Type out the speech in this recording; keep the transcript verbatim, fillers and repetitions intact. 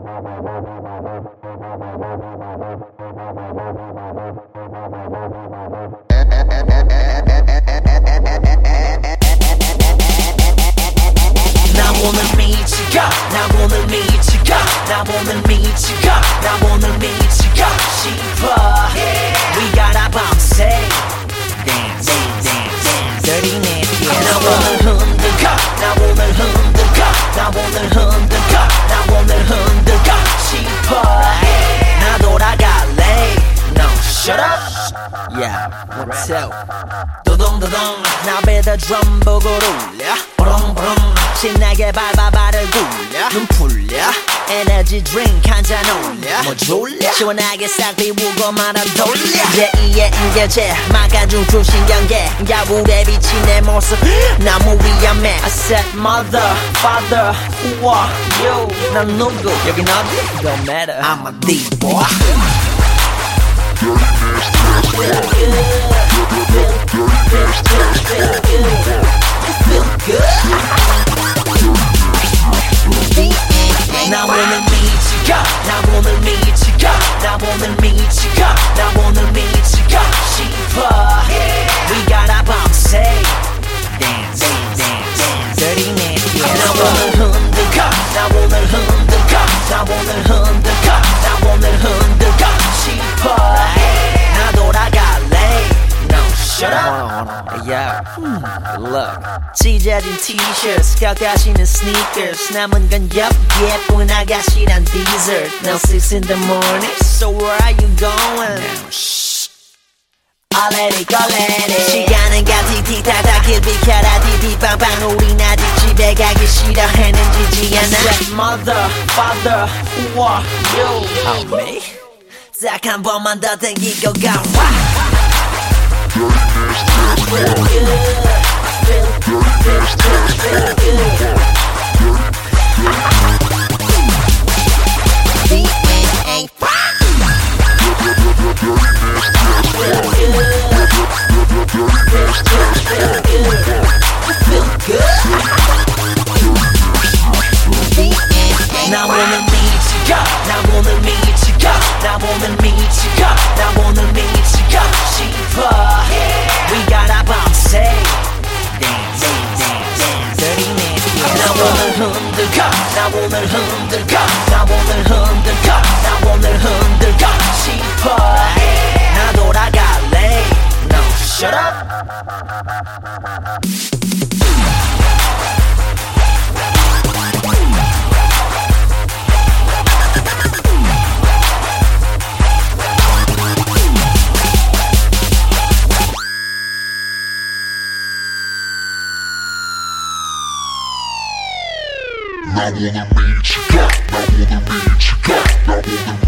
나 오늘 미치가 나 오늘 미치가 나 오늘 미치가 나 오늘 미치가 싶어 We gotta bounce Dance, dance, dance Dirty nasty 나 오늘 흔들까 나 오늘 흔들까 나 오늘 흔들까 나 오늘 흔들까 싶어 나 돌아갈래 No, shut up Yeah, what's up 도동도동 나 배다 드럼 보고 울려 보롱보롱 신나게 밟아 발을 굴려 눈 풀려 에너지 드링크 한잔 올려 뭐 졸려 시원하게 싹 비우고 말아 돌려 제이의 인계제 막아준 주신경계 야구에 비친 내 모습 너무 위험해 I said mother, father, who are you 난 누구 여긴 어디? Don't matter I'm a D-boy Feel good Feel good 나 오늘 미치가 나 오늘 미치가 나 오늘 미치가 나 오늘 미치가 싶어 We gotta bounce Dance, dance, dance Dirty nasty 나 오늘 흔들까 나 오늘 흔들까 나 오늘 흔들까 나 오늘 흔들까 싶어 나 돌아갈래 No, shut up Yeah, hmm, look 찢어진 t-shirts 깎아지는 sneakers 남은 건 옆 예쁜 아가씨란 dessert Now six in the morning So where are you going? Now shh I let it go let it 시간은 가 티티타타 길 비켜라 디디빵빵 우린 아직 집에 가기 싫어했는지지 않아 Said mother, father, who are you? Oh me? 딱 한 번만 더 땡기고 가 Feel good Feel, feel, feel, feel good D N A Feel good Feel good 나 오늘 미치가 나 오늘 미치가 나 오늘 미치가 나 오늘 미치가 싶어 We gotta bounce Dance, dance, dance Dirty nasty 나 오늘 흔들까 나 오늘 흔들까 나 오늘 흔들까 나 오늘 흔들까 싶어 나 돌아갈래 No, shut up 나 오늘 미치가 나 오늘 미치가 나 오늘